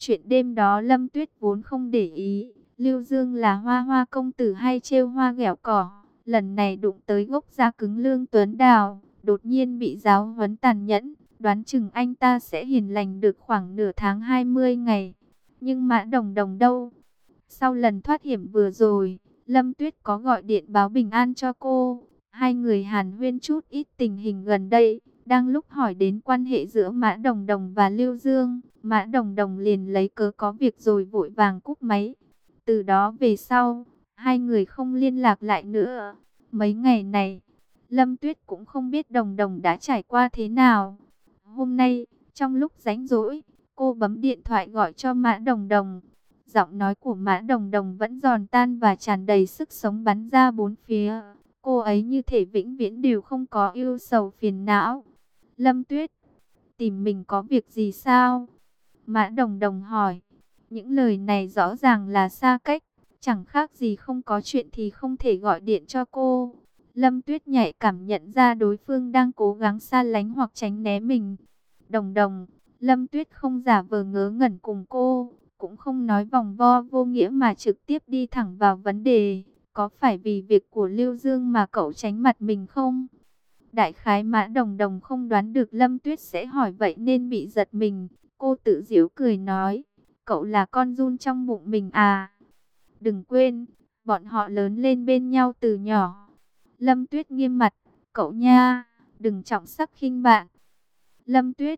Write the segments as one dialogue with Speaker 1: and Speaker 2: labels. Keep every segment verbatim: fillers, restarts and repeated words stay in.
Speaker 1: Chuyện đêm đó Lâm Tuyết vốn không để ý, Lưu Dương là hoa hoa công tử hay trêu hoa ghẹo cỏ. Lần này đụng tới gốc da cứng Lương Tuấn Đào, đột nhiên bị giáo huấn tàn nhẫn, đoán chừng anh ta sẽ hiền lành được khoảng nửa tháng hai mươi ngày. Nhưng Mã Đồng Đồng đâu? Sau lần thoát hiểm vừa rồi, Lâm Tuyết có gọi điện báo bình an cho cô. Hai người hàn huyên chút ít tình hình gần đây. Đang lúc hỏi đến quan hệ giữa Mã Đồng Đồng và Lưu Dương, Mã Đồng Đồng liền lấy cớ có việc rồi vội vàng cúp máy. Từ đó về sau, hai người không liên lạc lại nữa. Mấy ngày này, Lâm Tuyết cũng không biết Đồng Đồng đã trải qua thế nào. Hôm nay, trong lúc rảnh rỗi, cô bấm điện thoại gọi cho Mã Đồng Đồng. Giọng nói của Mã Đồng Đồng vẫn giòn tan và tràn đầy sức sống bắn ra bốn phía. Cô ấy như thể vĩnh viễn đều không có ưu sầu phiền não. Lâm Tuyết, tìm mình có việc gì sao? Mã Đồng Đồng hỏi. Những lời này rõ ràng là xa cách, chẳng khác gì không có chuyện thì không thể gọi điện cho cô. Lâm Tuyết nhạy cảm nhận ra đối phương đang cố gắng xa lánh hoặc tránh né mình. Đồng Đồng, Lâm Tuyết không giả vờ ngớ ngẩn cùng cô, cũng không nói vòng vo vô nghĩa mà trực tiếp đi thẳng vào vấn đề. Có phải vì việc của Lưu Dương mà cậu tránh mặt mình không? Đại khái Mã Đồng Đồng không đoán được Lâm Tuyết sẽ hỏi vậy nên bị giật mình. Cô tự giễu cười nói, cậu là con giun trong bụng mình à? Đừng quên, bọn họ lớn lên bên nhau từ nhỏ. Lâm Tuyết nghiêm mặt, cậu nha, đừng trọng sắc khinh bạn. Lâm Tuyết,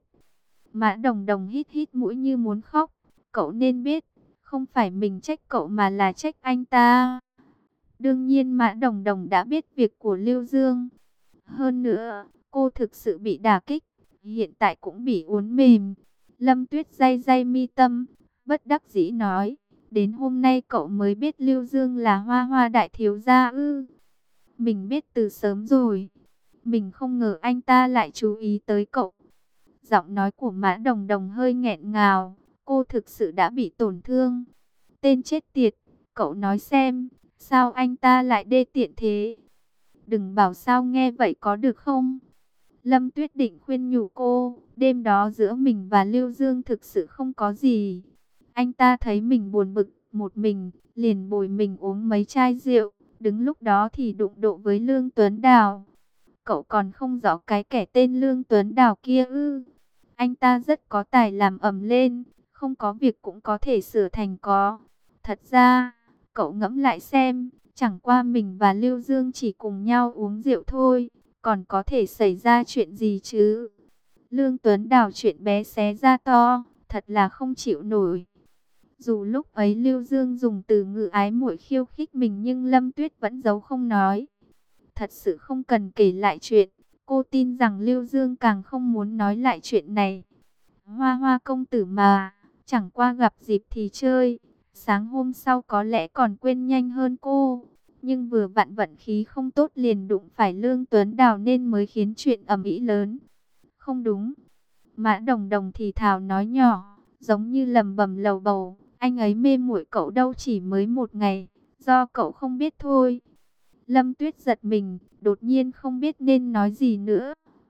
Speaker 1: Mã Đồng Đồng hít hít mũi như muốn khóc. Cậu nên biết, không phải mình trách cậu mà là trách anh ta. Đương nhiên Mã Đồng Đồng đã biết việc của Lưu Dương. Hơn nữa, cô thực sự bị đả kích, hiện tại cũng bị uốn mềm. Lâm Tuyết day day mi tâm, bất đắc dĩ nói, đến hôm nay cậu mới biết Lưu Dương là hoa hoa đại thiếu gia ư? Mình biết từ sớm rồi, mình không ngờ anh ta lại chú ý tới cậu. Giọng nói của Mã Đồng Đồng hơi nghẹn ngào, cô thực sự đã bị tổn thương. Tên chết tiệt, cậu nói xem, sao anh ta lại đê tiện thế? Đừng bảo sao nghe vậy có được không? Lâm Tuyết định khuyên nhủ cô, đêm đó giữa mình và Lưu Dương thực sự không có gì. Anh ta thấy mình buồn bực, một mình, liền bồi mình uống mấy chai rượu, đứng lúc đó thì đụng độ với Lương Tuấn Đào. Cậu còn không rõ cái kẻ tên Lương Tuấn Đào kia ư? Anh ta rất có tài làm ầm lên, không có việc cũng có thể sửa thành có. Thật ra, cậu ngẫm lại xem, chẳng qua mình và Lưu Dương chỉ cùng nhau uống rượu thôi, còn có thể xảy ra chuyện gì chứ? Lương Tuấn Đào chuyện bé xé ra to, thật là không chịu nổi. Dù lúc ấy Lưu Dương dùng từ ngữ ái muội khiêu khích mình nhưng Lâm Tuyết vẫn giấu không nói. Thật sự không cần kể lại chuyện, cô tin rằng Lưu Dương càng không muốn nói lại chuyện này. Hoa hoa công tử mà, chẳng qua gặp dịp thì chơi, sáng hôm sau có lẽ còn quên nhanh hơn cô. Nhưng vừa vặn vận khí không tốt liền đụng phải Lương Tuấn Đào nên mới khiến chuyện ầm ĩ lớn. Không đúng. Mã Đồng Đồng thì thào nói nhỏ, giống như lầm bầm lầu bầu, anh ấy mê muội cậu đâu chỉ mới một ngày, do cậu không biết thôi. Lâm Tuyết giật mình, đột nhiên không biết nên nói gì nữa.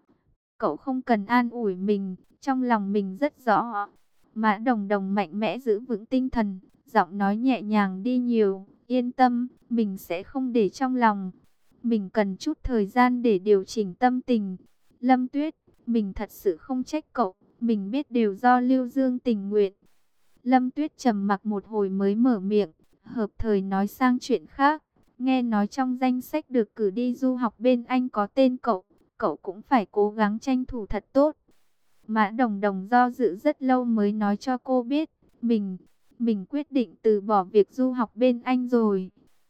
Speaker 1: Cậu không cần an ủi mình, trong lòng mình rất rõ. Mã Đồng Đồng mạnh mẽ giữ vững tinh thần, giọng nói nhẹ nhàng đi nhiều, yên tâm, mình sẽ không để trong lòng. Mình cần chút thời gian để điều chỉnh tâm tình. Lâm Tuyết, mình thật sự không trách cậu, mình biết đều do Lưu Dương tình nguyện. Lâm Tuyết trầm mặc một hồi mới mở miệng, hợp thời nói sang chuyện khác. Nghe nói trong danh sách được cử đi du học bên Anh có tên cậu, cậu cũng phải cố gắng tranh thủ thật tốt. Mã Đồng Đồng do dự rất lâu mới nói cho cô biết, mình, mình quyết định từ bỏ việc du học bên Anh rồi.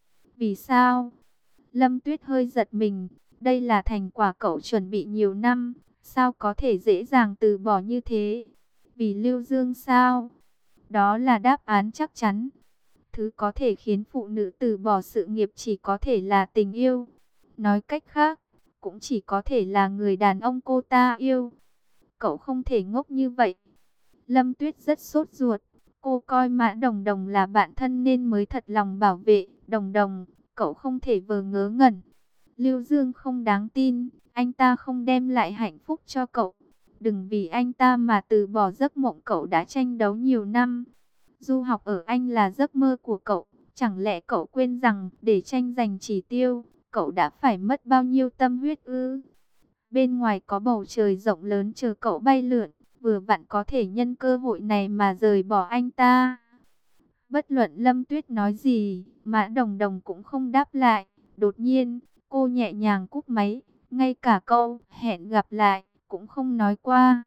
Speaker 1: Vì sao? Lâm Tuyết hơi giật mình, đây là thành quả cậu chuẩn bị nhiều năm, sao có thể dễ dàng từ bỏ như thế? Vì Lưu Dương sao? Đó là đáp án chắc chắn. Thứ có thể khiến phụ nữ từ bỏ sự nghiệp chỉ có thể là tình yêu. Nói cách khác, cũng chỉ có thể là người đàn ông cô ta yêu. Cậu không thể ngốc như vậy. Lâm Tuyết rất sốt ruột. Cô coi Mã Đồng Đồng là bạn thân nên mới thật lòng bảo vệ. Đồng Đồng, cậu không thể vờ ngớ ngẩn. Lưu Dương không đáng tin. Anh ta không đem lại hạnh phúc cho cậu. Đừng vì anh ta mà từ bỏ giấc mộng cậu đã tranh đấu nhiều năm. Du học ở Anh là giấc mơ của cậu. Chẳng lẽ cậu quên rằng để tranh giành chỉ tiêu, cậu đã phải mất bao nhiêu tâm huyết ư? Bên ngoài có bầu trời rộng lớn chờ cậu bay lượn, vừa vặn có thể nhân cơ hội này mà rời bỏ anh ta. Bất luận Lâm Tuyết nói gì, Mã Đồng Đồng cũng không đáp lại. Đột nhiên, cô nhẹ nhàng cúp máy, ngay cả câu hẹn gặp lại cũng không nói qua.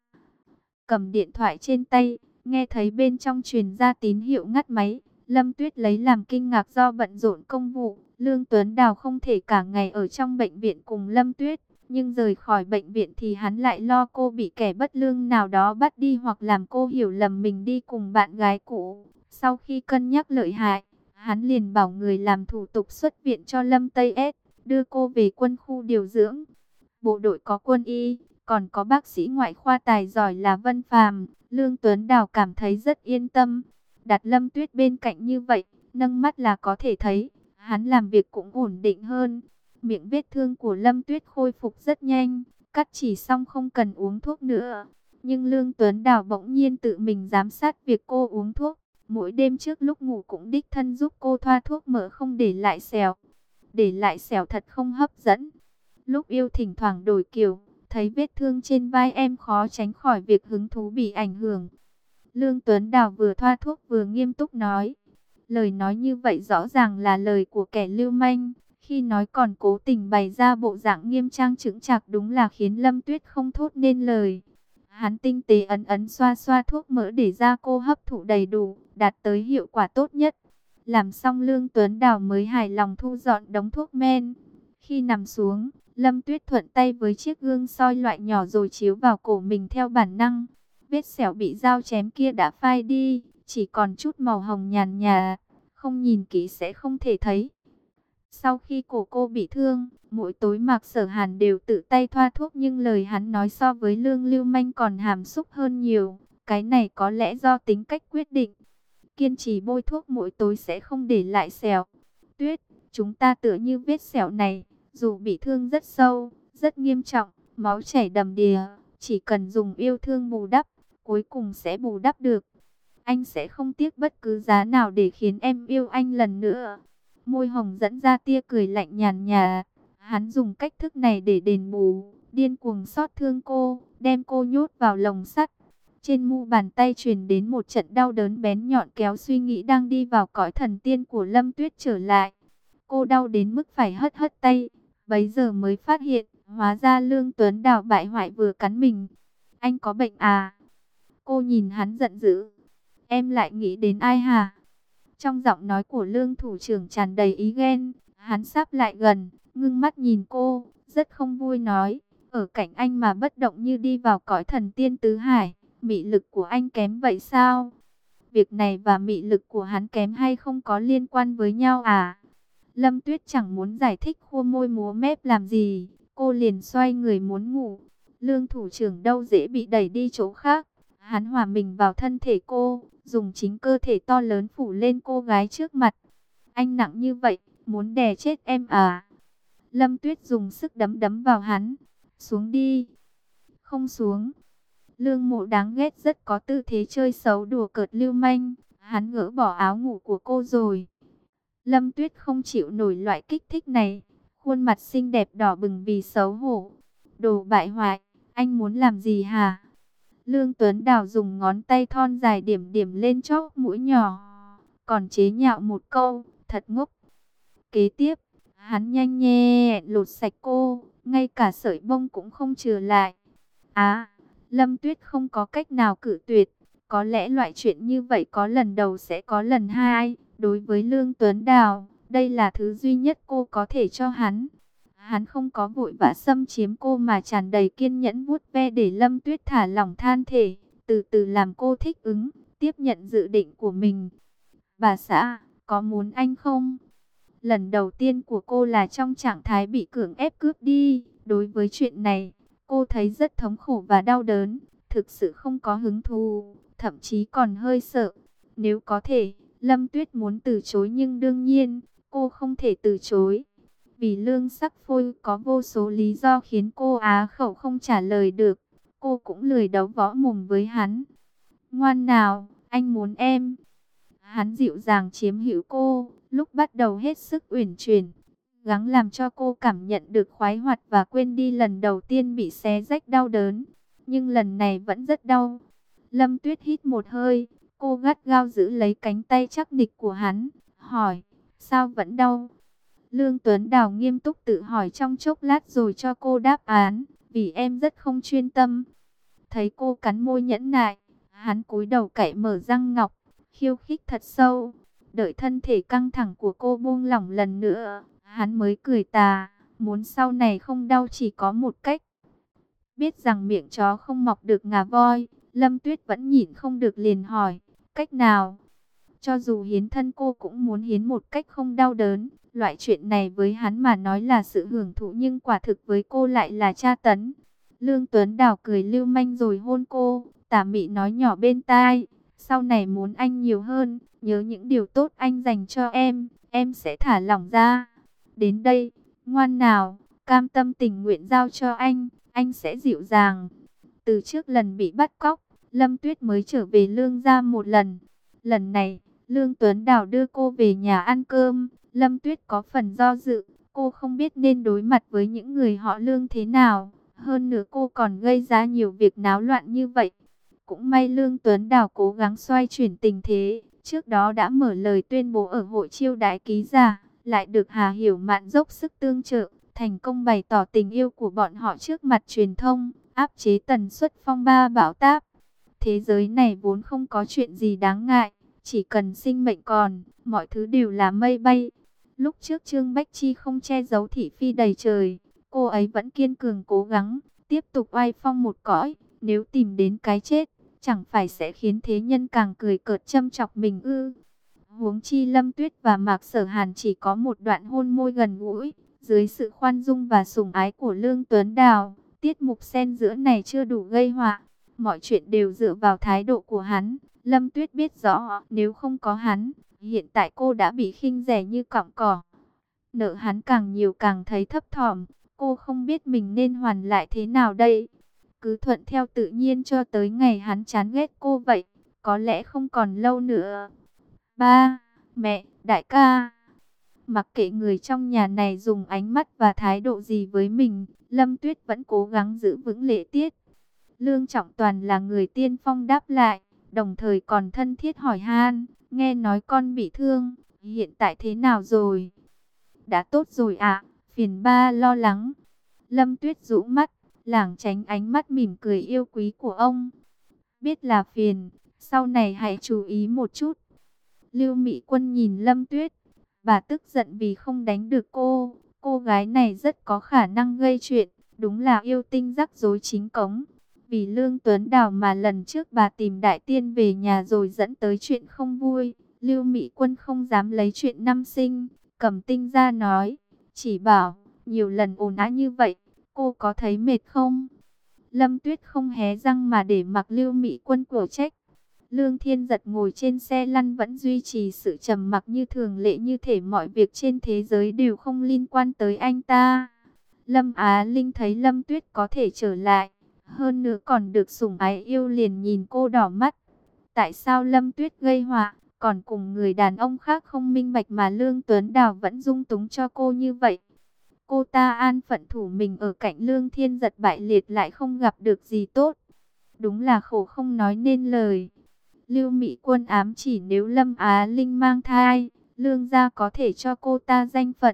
Speaker 1: Cầm điện thoại trên tay, nghe thấy bên trong truyền ra tín hiệu ngắt máy. Lâm Tuyết lấy làm kinh ngạc do bận rộn công vụ. Lương Tuấn Đào không thể cả ngày ở trong bệnh viện cùng Lâm Tuyết. Nhưng rời khỏi bệnh viện thì hắn lại lo cô bị kẻ bất lương nào đó bắt đi hoặc làm cô hiểu lầm mình đi cùng bạn gái cũ. Sau khi cân nhắc lợi hại, hắn liền bảo người làm thủ tục xuất viện cho Lâm Tây S, đưa cô về quân khu điều dưỡng. Bộ đội có quân y, còn có bác sĩ ngoại khoa tài giỏi là Vân Phàm. Lương Tuấn Đào cảm thấy rất yên tâm. Đặt Lâm Tuyết bên cạnh như vậy, nâng mắt là có thể thấy, hắn làm việc cũng ổn định hơn. Miệng vết thương của Lâm Tuyết khôi phục rất nhanh, cắt chỉ xong không cần uống thuốc nữa. Nhưng Lương Tuấn Đào bỗng nhiên tự mình giám sát việc cô uống thuốc. Mỗi đêm trước lúc ngủ cũng đích thân giúp cô thoa thuốc mỡ không để lại sẹo. Để lại sẹo thật không hấp dẫn. Lúc yêu thỉnh thoảng đổi kiểu, thấy vết thương trên vai em khó tránh khỏi việc hứng thú bị ảnh hưởng. Lương Tuấn Đào vừa thoa thuốc vừa nghiêm túc nói. Lời nói như vậy rõ ràng là lời của kẻ lưu manh. Khi nói còn cố tình bày ra bộ dạng nghiêm trang chững chạc, đúng là khiến Lâm Tuyết không thốt nên lời. Hắn tinh tế ấn ấn xoa xoa thuốc mỡ để da cô hấp thụ đầy đủ, đạt tới hiệu quả tốt nhất. Làm xong Lương Tuấn Đào mới hài lòng thu dọn đống thuốc men. Khi nằm xuống, Lâm Tuyết thuận tay với chiếc gương soi loại nhỏ rồi chiếu vào cổ mình theo bản năng. Vết sẹo bị dao chém kia đã phai đi, chỉ còn chút màu hồng nhàn nhạt, không nhìn kỹ sẽ không thể thấy. Sau khi cổ cô bị thương, mỗi tối Mạc Sở Hàn đều tự tay thoa thuốc, nhưng lời hắn nói so với Lương Lưu Manh còn hàm xúc hơn nhiều. Cái này có lẽ do tính cách quyết định. Kiên trì bôi thuốc mỗi tối sẽ không để lại sẹo. Tuyết, chúng ta tựa như vết sẹo này, dù bị thương rất sâu, rất nghiêm trọng, máu chảy đầm đìa, chỉ cần dùng yêu thương bù đắp, cuối cùng sẽ bù đắp được. Anh sẽ không tiếc bất cứ giá nào để khiến em yêu anh lần nữa. Môi hồng dẫn ra tia cười lạnh nhàn nhạt. Hắn dùng cách thức này để đền bù, điên cuồng xót thương cô, đem cô nhốt vào lồng sắt. Trên mu bàn tay truyền đến một trận đau đớn bén nhọn, kéo suy nghĩ đang đi vào cõi thần tiên của Lâm Tuyết trở lại. Cô đau đến mức phải hất hất tay, bấy giờ mới phát hiện, hóa ra Lương Tuấn Đào bại hoại vừa cắn mình. Anh có bệnh à? Cô nhìn hắn giận dữ. Em lại nghĩ đến ai hả? Trong giọng nói của Lương thủ trưởng tràn đầy ý ghen. Hắn sắp lại gần, ngưng mắt nhìn cô, rất không vui nói. Ở cạnh anh mà bất động như đi vào cõi thần tiên tứ hải. Mị lực của anh kém vậy sao? Việc này và mị lực của hắn kém hay không có liên quan với nhau à? Lâm Tuyết chẳng muốn giải thích, khua môi múa mép làm gì. Cô liền xoay người muốn ngủ. Lương thủ trưởng đâu dễ bị đẩy đi chỗ khác. Hắn hòa mình vào thân thể cô, dùng chính cơ thể to lớn phủ lên cô gái trước mặt. Anh nặng như vậy, muốn đè chết em à? Lâm Tuyết dùng sức đấm đấm vào hắn. Xuống đi. Không xuống. Lương Mộ đáng ghét rất có tư thế chơi xấu đùa cợt lưu manh. Hắn gỡ bỏ áo ngủ của cô rồi. Lâm Tuyết không chịu nổi loại kích thích này. Khuôn mặt xinh đẹp đỏ bừng vì xấu hổ. Đồ bại hoại, anh muốn làm gì hả? Lương Tuấn Đào dùng ngón tay thon dài điểm điểm lên chóp mũi nhỏ. Còn chế nhạo một câu, thật ngốc. Kế tiếp, hắn nhanh nhẹ lột sạch cô, ngay cả sợi bông cũng không chừa lại. À, Lâm Tuyết không có cách nào cự tuyệt. Có lẽ loại chuyện như vậy có lần đầu sẽ có lần hai. Đối với Lương Tuấn Đào, đây là thứ duy nhất cô có thể cho hắn. Hắn không có vội vã xâm chiếm cô mà tràn đầy kiên nhẫn vuốt ve để Lâm Tuyết thả lỏng than thể, từ từ làm cô thích ứng, tiếp nhận dự định của mình. Bà xã, có muốn anh không? Lần đầu tiên của cô là trong trạng thái bị cưỡng ép cướp đi. Đối với chuyện này, cô thấy rất thống khổ và đau đớn, thực sự không có hứng thú, thậm chí còn hơi sợ. Nếu có thể, Lâm Tuyết muốn từ chối nhưng đương nhiên, cô không thể từ chối. Vì Lương Sắc Phôi có vô số lý do khiến cô á khẩu không trả lời được. cô cũng lười đấu võ mồm với hắn. Ngoan nào, anh muốn em. Hắn dịu dàng chiếm hữu cô, lúc bắt đầu hết sức uyển chuyển, gắng làm cho cô cảm nhận được khoái hoạt và quên đi lần đầu tiên bị xé rách đau đớn. Nhưng lần này vẫn rất đau. Lâm Tuyết hít một hơi, cô gắt gao giữ lấy cánh tay chắc nịch của hắn, hỏi, sao vẫn đau? Lương Tuấn Đào nghiêm túc tự hỏi trong chốc lát rồi cho cô đáp án, vì em rất không chuyên tâm. Thấy cô cắn môi nhẫn nại, hắn cúi đầu cạy mở răng ngọc, khiêu khích thật sâu. Đợi thân thể căng thẳng của cô buông lỏng lần nữa, hắn mới cười tà, muốn sau này không đau chỉ có một cách. Biết rằng miệng chó không mọc được ngà voi, Lâm Tuyết vẫn nhịn không được liền hỏi, cách nào? Cho dù hiến thân cô cũng muốn hiến một cách không đau đớn. Loại chuyện này với hắn mà nói là sự hưởng thụ, nhưng quả thực với cô lại là tra tấn. Lương Tuấn Đào cười lưu manh rồi hôn cô, tà mị nói nhỏ bên tai, sau này muốn anh nhiều hơn, nhớ những điều tốt anh dành cho em, em sẽ thả lỏng ra. Đến đây, ngoan nào, cam tâm tình nguyện giao cho anh, anh sẽ dịu dàng. Từ trước lần bị bắt cóc, Lâm Tuyết mới trở về Lương gia một lần. Lần này, Lương Tuấn Đào đưa cô về nhà ăn cơm. Lâm Tuyết có phần do dự, cô không biết nên đối mặt với những người họ Lương thế nào. Hơn nữa cô còn gây ra nhiều việc náo loạn như vậy. Cũng may Lương Tuấn Đào cố gắng xoay chuyển tình thế. Trước đó đã mở lời tuyên bố ở hội chiêu đãi ký giả, lại được Hà Hiểu Mạn dốc sức tương trợ, thành công bày tỏ tình yêu của bọn họ trước mặt truyền thông, áp chế tần suất phong ba bão táp. Thế giới này vốn không có chuyện gì đáng ngại, chỉ cần sinh mệnh còn, mọi thứ đều là mây bay. Lúc trước Trương Bách Chi không che giấu thị phi đầy trời, cô ấy vẫn kiên cường cố gắng, tiếp tục oai phong một cõi. Nếu tìm đến cái chết, chẳng phải sẽ khiến thế nhân càng cười cợt châm chọc mình ư? Huống chi Lâm Tuyết và Mạc Sở Hàn chỉ có một đoạn hôn môi gần gũi, dưới sự khoan dung và sủng ái của Lương Tuấn Đào, tiết mục xen giữa này chưa đủ gây họa. Mọi chuyện đều dựa vào thái độ của hắn. Lâm Tuyết biết rõ, nếu không có hắn, hiện tại cô đã bị khinh rẻ như cọng cỏ. Nợ hắn càng nhiều càng thấy thấp thỏm, cô không biết mình nên hoàn lại thế nào đây. Cứ thuận theo tự nhiên cho tới ngày hắn chán ghét cô vậy, có lẽ không còn lâu nữa. Ba, mẹ, đại ca, mặc kệ người trong nhà này dùng ánh mắt và thái độ gì với mình, Lâm Tuyết vẫn cố gắng giữ vững lễ tiết. Lương Trọng Toàn là người tiên phong đáp lại, đồng thời còn thân thiết hỏi han, nghe nói con bị thương, hiện tại thế nào rồi? Đã tốt rồi ạ, phiền ba lo lắng. Lâm Tuyết rũ mắt, lảng tránh ánh mắt mỉm cười yêu quý của ông. Biết là phiền, sau này hãy chú ý một chút. Lưu Mỹ Quân nhìn Lâm Tuyết, bà tức giận vì không đánh được cô. Cô gái này rất có khả năng gây chuyện, đúng là yêu tinh rắc rối chính cống. Vì Lương Tuấn Đào mà lần trước bà tìm Đại Tiên về nhà rồi dẫn tới chuyện không vui. Lưu Mỹ Quân không dám lấy chuyện năm sinh, cầm tinh ra nói, chỉ bảo, nhiều lần ồn ào như vậy, cô có thấy mệt không? Lâm Tuyết không hé răng mà để mặc Lưu Mỹ Quân cổ trách. Lương Thiên Giật ngồi trên xe lăn vẫn duy trì sự trầm mặc như thường lệ, như thể mọi việc trên thế giới đều không liên quan tới anh ta. Lâm Á Linh thấy Lâm Tuyết có thể trở lại, hơn nữa còn được sủng ái yêu, liền nhìn cô đỏ mắt. Tại sao Lâm Tuyết gây họa, còn cùng người đàn ông khác không minh bạch mà Lương Tuấn Đào vẫn dung túng cho cô như vậy? Cô ta an phận thủ mình ở cạnh Lương Thiên Giật bại liệt lại không gặp được gì tốt. Đúng là khổ không nói nên lời. Lưu Mỹ Quân ám chỉ nếu Lâm Á Linh mang thai, Lương gia có thể cho cô ta danh phận.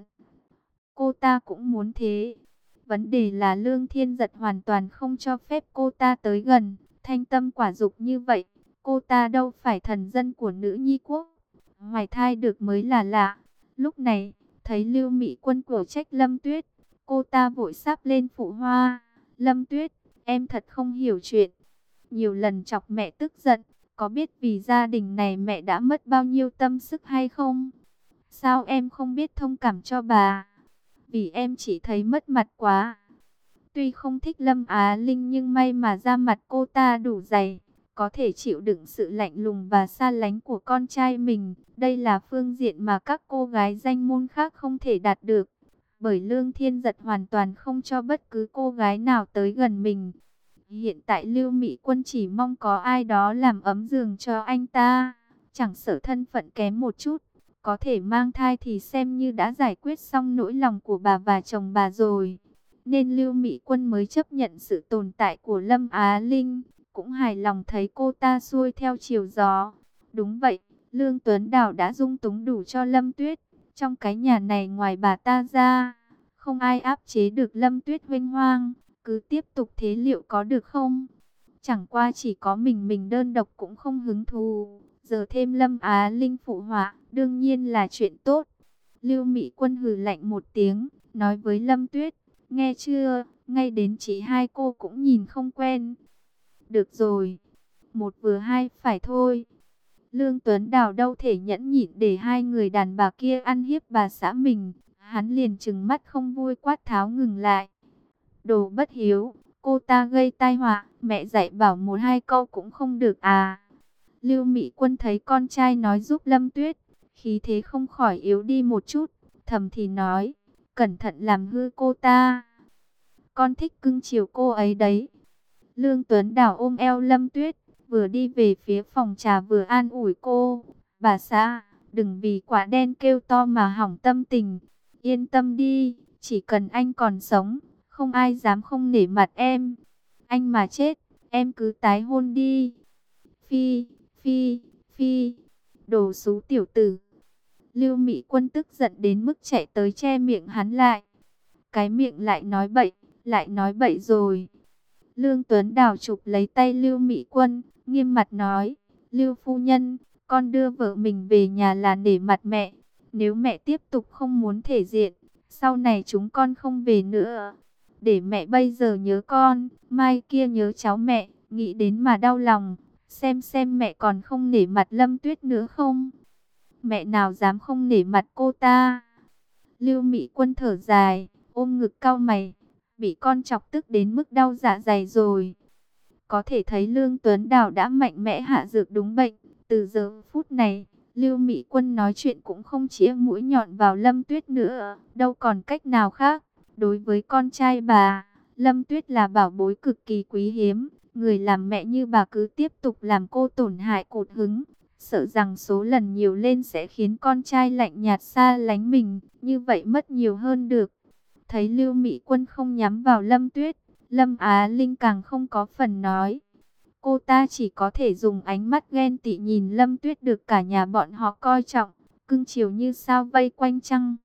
Speaker 1: Cô ta cũng muốn thế. Vấn đề là Lương Thiên Giật hoàn toàn không cho phép cô ta tới gần. Thanh tâm quả dục như vậy, cô ta đâu phải thần dân của nữ nhi quốc. Hoài thai được mới là lạ. Lúc này, thấy Lưu Mỹ Quân cổ trách Lâm Tuyết, cô ta vội sáp lên phụ hoa. Lâm Tuyết, em thật không hiểu chuyện. Nhiều lần chọc mẹ tức giận, có biết vì gia đình này mẹ đã mất bao nhiêu tâm sức hay không? Sao em không biết thông cảm cho bà? Vì em chỉ thấy mất mặt quá. Tuy không thích Lâm Á Linh nhưng may mà da mặt cô ta đủ dày, có thể chịu đựng sự lạnh lùng và xa lánh của con trai mình. Đây là phương diện mà các cô gái danh môn khác không thể đạt được. Bởi Lương Thiên Giật hoàn toàn không cho bất cứ cô gái nào tới gần mình. Hiện tại Lưu Mỹ Quân chỉ mong có ai đó làm ấm giường cho anh ta. Chẳng sợ thân phận kém một chút, có thể mang thai thì xem như đã giải quyết xong nỗi lòng của bà và chồng bà rồi. Nên Lưu Mỹ Quân mới chấp nhận sự tồn tại của Lâm Á Linh, cũng hài lòng thấy cô ta xuôi theo chiều gió. Đúng vậy, Lương Tuấn Đào đã dung túng đủ cho Lâm Tuyết. Trong cái nhà này ngoài bà ta ra, không ai áp chế được Lâm Tuyết huênh hoang. Cứ tiếp tục thế liệu có được không? Chẳng qua chỉ có mình mình đơn độc cũng không hứng thú. Giờ thêm Lâm Á Linh phụ họa, đương nhiên là chuyện tốt. Lưu Mỹ Quân hừ lạnh một tiếng, nói với Lâm Tuyết, nghe chưa, ngay đến chị hai cô cũng nhìn không quen. Được rồi, một vừa hai phải thôi. Lương Tuấn Đào đâu thể nhẫn nhịn để hai người đàn bà kia ăn hiếp bà xã mình. Hắn liền trừng mắt không vui quát tháo ngừng lại. Đồ bất hiếu, cô ta gây tai họa, mẹ dạy bảo một hai câu cũng không được à. Lưu Mỹ Quân thấy con trai nói giúp Lâm Tuyết, khí thế không khỏi yếu đi một chút, thầm thì nói, cẩn thận làm hư cô ta. Con thích cưng chiều cô ấy đấy. Lương Tuấn Đào ôm eo Lâm Tuyết, vừa đi về phía phòng trà vừa an ủi cô. Bà xã, đừng vì quả đen kêu to mà hỏng tâm tình. Yên tâm đi, chỉ cần anh còn sống, không ai dám không nể mặt em. Anh mà chết, em cứ tái hôn đi. Phi, phi, phi, đồ xú tiểu tử. Lưu Mỹ Quân tức giận đến mức chạy tới che miệng hắn lại. Cái miệng lại nói bậy, lại nói bậy rồi. Lương Tuấn Đào chụp lấy tay Lưu Mỹ Quân, nghiêm mặt nói, Lưu phu nhân, con đưa vợ mình về nhà là nể mặt mẹ. Nếu mẹ tiếp tục không muốn thể diện, sau này chúng con không về nữa. Để mẹ bây giờ nhớ con, mai kia nhớ cháu mẹ, nghĩ đến mà đau lòng. Xem xem mẹ còn không nể mặt Lâm Tuyết nữa không? Mẹ nào dám không nể mặt cô ta? Lưu Mỹ Quân thở dài, ôm ngực cau mày, bị con chọc tức đến mức đau dạ dày rồi. Có thể thấy Lương Tuấn Đào đã mạnh mẽ hạ dược đúng bệnh. Từ giờ phút này, Lưu Mỹ Quân nói chuyện cũng không chĩa mũi nhọn vào Lâm Tuyết nữa, đâu còn cách nào khác. Đối với con trai bà, Lâm Tuyết là bảo bối cực kỳ quý hiếm. Người làm mẹ như bà cứ tiếp tục làm cô tổn hại cột hứng, sợ rằng số lần nhiều lên sẽ khiến con trai lạnh nhạt xa lánh mình, như vậy mất nhiều hơn được. Thấy Lưu Mỹ Quân không nhắm vào Lâm Tuyết, Lâm Á Linh càng không có phần nói. Cô ta chỉ có thể dùng ánh mắt ghen tị nhìn Lâm Tuyết được cả nhà bọn họ coi trọng, cưng chiều như sao vây quanh trăng.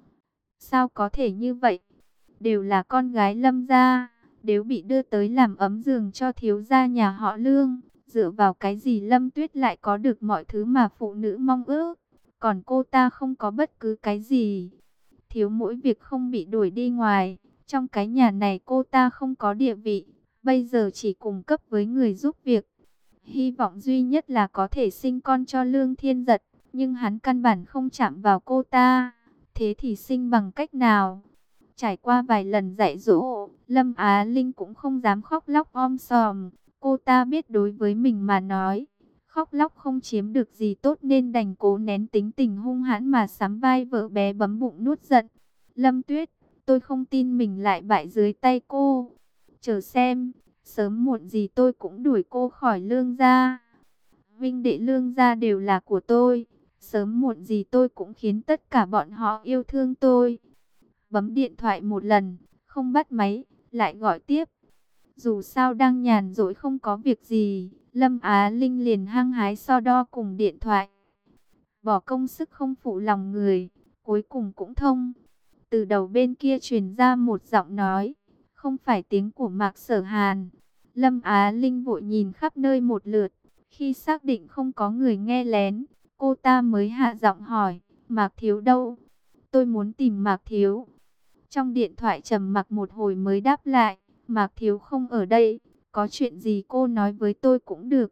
Speaker 1: Sao có thể như vậy? Đều là con gái Lâm gia, nếu bị đưa tới làm ấm giường cho thiếu gia nhà họ Lương, dựa vào cái gì Lâm Tuyết lại có được mọi thứ mà phụ nữ mong ước, còn cô ta không có bất cứ cái gì. Thiếu mỗi việc không bị đuổi đi ngoài, trong cái nhà này cô ta không có địa vị, bây giờ chỉ cung cấp với người giúp việc. Hy vọng duy nhất là có thể sinh con cho Lương Thiên Giật, nhưng hắn căn bản không chạm vào cô ta, thế thì sinh bằng cách nào? Trải qua vài lần dạy dỗ, Lâm Á Linh cũng không dám khóc lóc om sòm. Cô ta biết đối với mình mà nói, khóc lóc không chiếm được gì tốt nên đành cố nén tính tình hung hãn mà sắm vai vợ bé bấm bụng nuốt giận. Lâm Tuyết, tôi không tin mình lại bại dưới tay cô. Chờ xem, sớm muộn gì tôi cũng đuổi cô khỏi Lương gia. Vinh đệ Lương gia đều là của tôi. Sớm muộn gì tôi cũng khiến tất cả bọn họ yêu thương tôi. Bấm điện thoại một lần, không bắt máy, lại gọi tiếp. Dù sao đang nhàn rỗi không có việc gì, Lâm Á Linh liền hăng hái so đo cùng điện thoại. Bỏ công sức không phụ lòng người, cuối cùng cũng thông. Từ đầu bên kia truyền ra một giọng nói, không phải tiếng của Mạc Sở Hàn. Lâm Á Linh vội nhìn khắp nơi một lượt, khi xác định không có người nghe lén, cô ta mới hạ giọng hỏi, Mạc Thiếu đâu? Tôi muốn tìm Mạc Thiếu. Trong điện thoại trầm mặc một hồi mới đáp lại, Mạc Thiếu không ở đây, có chuyện gì cô nói với tôi cũng được.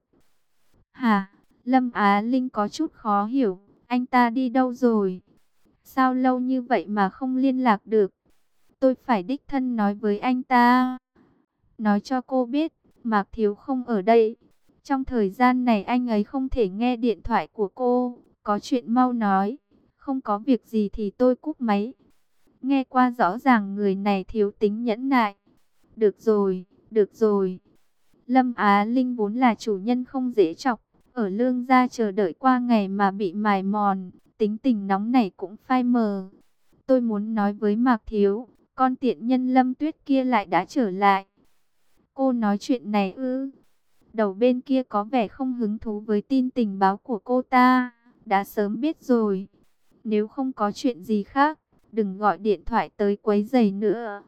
Speaker 1: Hả? Lâm Á Linh có chút khó hiểu, anh ta đi đâu rồi? Sao lâu như vậy mà không liên lạc được? Tôi phải đích thân nói với anh ta. Nói cho cô biết, Mạc Thiếu không ở đây. Trong thời gian này anh ấy không thể nghe điện thoại của cô, có chuyện mau nói. Không có việc gì thì tôi cúp máy. Nghe qua rõ ràng người này thiếu tính nhẫn nại. Được rồi, được rồi. Lâm Á Linh vốn là chủ nhân không dễ chọc, ở Lương gia chờ đợi qua ngày mà bị mài mòn, tính tình nóng này cũng phai mờ. Tôi muốn nói với Mạc Thiếu, con tiện nhân Lâm Tuyết kia lại đã trở lại. Cô nói chuyện này ư? Đầu bên kia có vẻ không hứng thú với tin tình báo của cô ta, đã sớm biết rồi. Nếu không có chuyện gì khác, đừng gọi điện thoại tới quấy rầy nữa.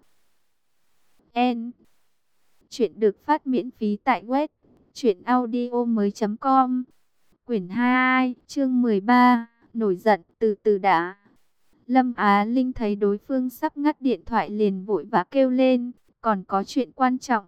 Speaker 1: En. Chuyện được phát miễn phí tại web truyện audio mới chấm com. Quyển hai, chương mười ba, nổi giận, từ từ đã. Lâm Á Linh thấy đối phương sắp ngắt điện thoại liền vội vã kêu lên, còn có chuyện quan trọng.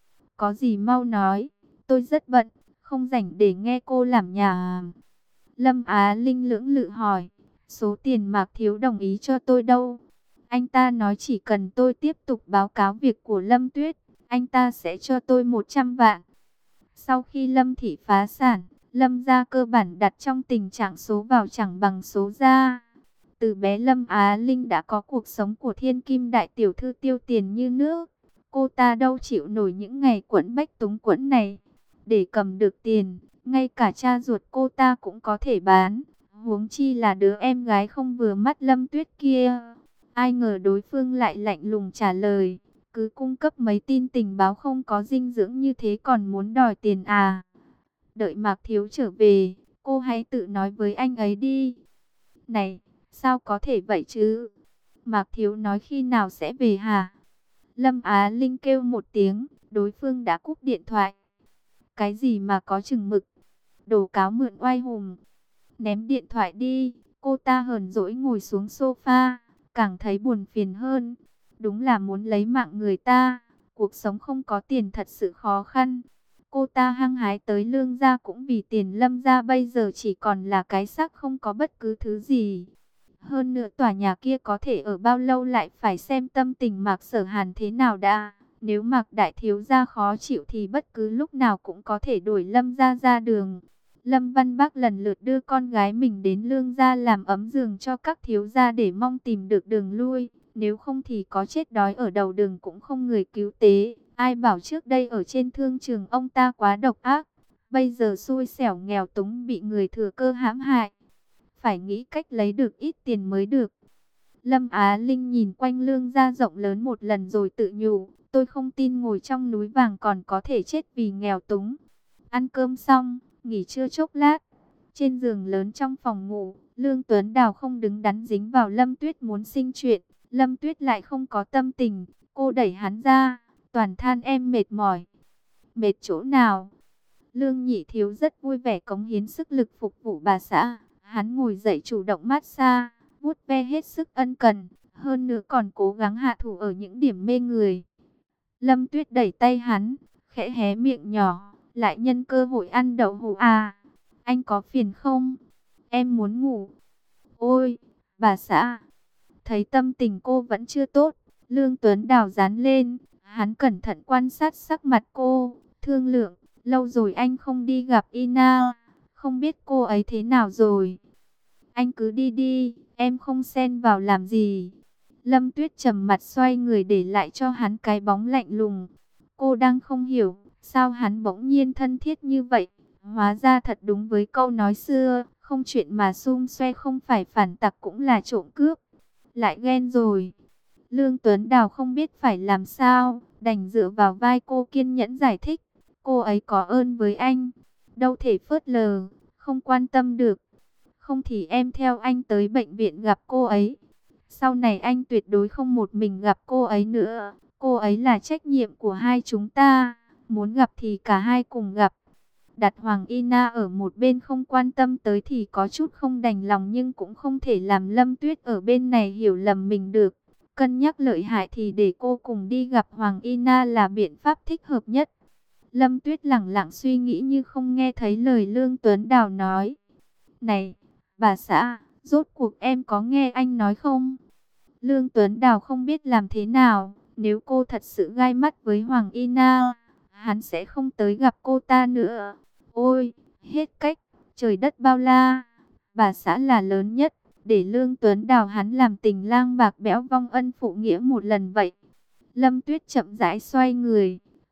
Speaker 1: Có gì mau nói, tôi rất bận, không rảnh để nghe cô làm nhảm. Lâm Á Linh lưỡng lự hỏi, số tiền Mạc Thiếu đồng ý cho tôi đâu? Anh ta nói chỉ cần tôi tiếp tục báo cáo việc của Lâm Tuyết, anh ta sẽ cho tôi một trăm vạn. Sau khi Lâm Thị phá sản, Lâm gia cơ bản đặt trong tình trạng số vào chẳng bằng số ra. Từ bé Lâm Á Linh đã có cuộc sống của thiên kim đại tiểu thư tiêu tiền như nước. Cô ta đâu chịu nổi những ngày quẫn bách túng quẫn này. Để cầm được tiền, ngay cả cha ruột cô ta cũng có thể bán. Huống chi là đứa em gái không vừa mắt Lâm Tuyết kia. Ai ngờ đối phương lại lạnh lùng trả lời. Cứ cung cấp mấy tin tình báo không có dinh dưỡng như thế còn muốn đòi tiền à? Đợi Mạc Thiếu trở về, cô hãy tự nói với anh ấy đi. Này, sao có thể vậy chứ? Mạc Thiếu nói khi nào sẽ về hả? Lâm Á Linh kêu một tiếng, đối phương đã cúp điện thoại. Cái gì mà có chừng mực? Đồ cáo mượn oai hùng. Ném điện thoại đi, cô ta hờn dỗi ngồi xuống sofa, càng thấy buồn phiền hơn. Đúng là muốn lấy mạng người ta, cuộc sống không có tiền thật sự khó khăn. Cô ta hăng hái tới Lương gia cũng vì tiền Lâm gia bây giờ chỉ còn là cái xác không có bất cứ thứ gì. Hơn nữa tòa nhà kia có thể ở bao lâu lại phải xem tâm tình Mạc Sở Hàn thế nào đã. Nếu Mạc Đại Thiếu gia khó chịu thì bất cứ lúc nào cũng có thể đuổi Lâm gia ra đường. Lâm Văn Bác lần lượt đưa con gái mình đến Lương gia làm ấm giường cho các thiếu gia để mong tìm được đường lui. Nếu không thì có chết đói ở đầu đường cũng không người cứu tế. Ai bảo trước đây ở trên thương trường ông ta quá độc ác. Bây giờ xui xẻo nghèo túng bị người thừa cơ hãm hại. Phải nghĩ cách lấy được ít tiền mới được. Lâm Á Linh nhìn quanh Lương gia rộng lớn một lần rồi tự nhủ. Tôi không tin ngồi trong núi vàng còn có thể chết vì nghèo túng. Ăn cơm xong, nghỉ trưa chốc lát. Trên giường lớn trong phòng ngủ, Lương Tuấn Đào không đứng đắn dính vào Lâm Tuyết muốn sinh chuyện. Lâm Tuyết lại không có tâm tình, cô đẩy hắn ra, toàn than em mệt mỏi. Mệt chỗ nào? Lương Nhị Thiếu rất vui vẻ cống hiến sức lực phục vụ bà xã. Hắn ngồi dậy chủ động massage, vuốt ve hết sức ân cần, hơn nữa còn cố gắng hạ thủ ở những điểm mê người. Lâm Tuyết đẩy tay hắn, khẽ hé miệng nhỏ, lại nhân cơ hội ăn đậu hũ à. Anh có phiền không? Em muốn ngủ. Ôi, bà xã. Thấy tâm tình cô vẫn chưa tốt, Lương Tuấn Đào dán lên, hắn cẩn thận quan sát sắc mặt cô, thương lượng, lâu rồi anh không đi gặp Ina, không biết cô ấy thế nào rồi. Anh cứ đi đi, em không xen vào làm gì. Lâm Tuyết trầm mặt xoay người để lại cho hắn cái bóng lạnh lùng. Cô đang không hiểu, sao hắn bỗng nhiên thân thiết như vậy. Hóa ra thật đúng với câu nói xưa, không chuyện mà xung xoe không phải phản tặc cũng là trộm cướp. Lại ghen rồi. Lương Tuấn Đào không biết phải làm sao, đành dựa vào vai cô kiên nhẫn giải thích. Cô ấy có ơn với anh, đâu thể phớt lờ, không quan tâm được. Không thì em theo anh tới bệnh viện gặp cô ấy. Sau này anh tuyệt đối không một mình gặp cô ấy nữa. Cô ấy là trách nhiệm của hai chúng ta. Muốn gặp thì cả hai cùng gặp. Đặt Hoàng Ina ở một bên không quan tâm tới thì có chút không đành lòng, nhưng cũng không thể làm Lâm Tuyết ở bên này hiểu lầm mình được. Cân nhắc lợi hại thì để cô cùng đi gặp Hoàng Ina là biện pháp thích hợp nhất. Lâm Tuyết lẳng lặng suy nghĩ như không nghe thấy lời Lương Tuấn Đào nói. Này, bà xã, rốt cuộc em có nghe anh nói không? Lương Tuấn Đào không biết làm thế nào, nếu cô thật sự gai mắt với Hoàng Ina, hắn sẽ không tới gặp cô ta nữa. Ôi, hết cách, trời đất bao la, bà xã là lớn nhất, để Lương Tuấn Đào hắn làm tình lang bạc bẽo vong ân phụ nghĩa một lần vậy. Lâm Tuyết chậm rãi xoay người,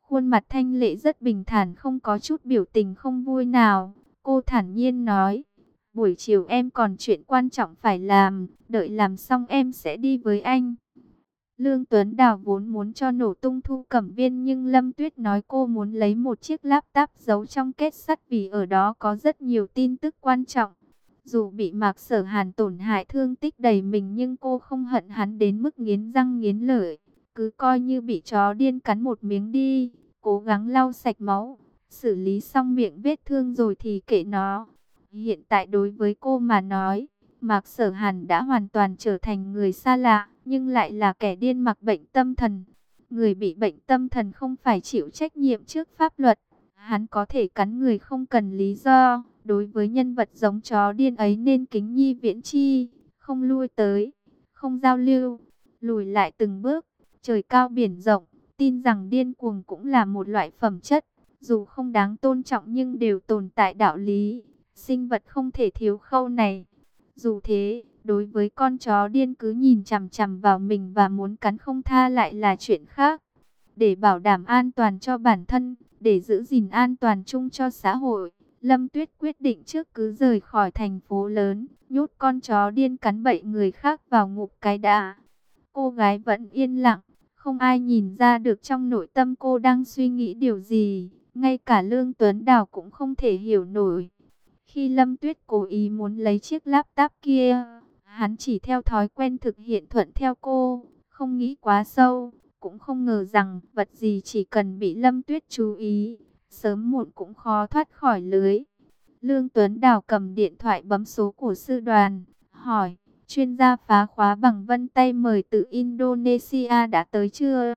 Speaker 1: Khuôn mặt Thanh Lệ rất bình thản, không có chút biểu tình không vui nào. Cô thản nhiên nói, buổi chiều em còn chuyện quan trọng phải làm, đợi làm xong em sẽ đi với anh. Lương Tuấn Đào vốn muốn cho nổ tung Thu Cẩm Viên, nhưng Lâm Tuyết nói cô muốn lấy một chiếc laptop giấu trong kết sắt vì ở đó có rất nhiều tin tức quan trọng. Dù bị Mạc Sở Hàn tổn hại thương tích đầy mình nhưng cô không hận hắn đến mức nghiến răng nghiến lợi. Cứ coi như bị chó điên cắn một miếng đi, cố gắng lau sạch máu, xử lý xong miệng vết thương rồi thì kệ nó. Hiện tại đối với cô mà nói, Mạc Sở Hàn đã hoàn toàn trở thành người xa lạ, nhưng lại là kẻ điên mặc bệnh tâm thần. Người bị bệnh tâm thần không phải chịu trách nhiệm trước pháp luật. Hắn có thể cắn người không cần lý do. Đối với nhân vật giống chó điên ấy nên kính nhi viễn chi, không lui tới, không giao lưu, lùi lại từng bước. Trời cao biển rộng, tin rằng điên cuồng cũng là một loại phẩm chất. Dù không đáng tôn trọng nhưng đều tồn tại đạo lý. Sinh vật không thể thiếu khâu này. Dù thế, đối với con chó điên cứ nhìn chằm chằm vào mình và muốn cắn không tha lại là chuyện khác. Để bảo đảm an toàn cho bản thân, để giữ gìn an toàn chung cho xã hội, Lâm Tuyết quyết định trước cứ rời khỏi thành phố lớn, nhốt con chó điên cắn bậy người khác vào ngục cái đã. Cô gái vẫn yên lặng, không ai nhìn ra được trong nội tâm cô đang suy nghĩ điều gì, ngay cả Lương Tuấn Đào cũng không thể hiểu nổi. Khi Lâm Tuyết cố ý muốn lấy chiếc laptop kia, hắn chỉ theo thói quen thực hiện thuận theo cô, không nghĩ quá sâu, cũng không ngờ rằng vật gì chỉ cần bị Lâm Tuyết chú ý, sớm muộn cũng khó thoát khỏi lưới. Lương Tuấn Đào cầm điện thoại bấm số của sư đoàn, hỏi, chuyên gia phá khóa bằng vân tay mời từ Indonesia đã tới chưa?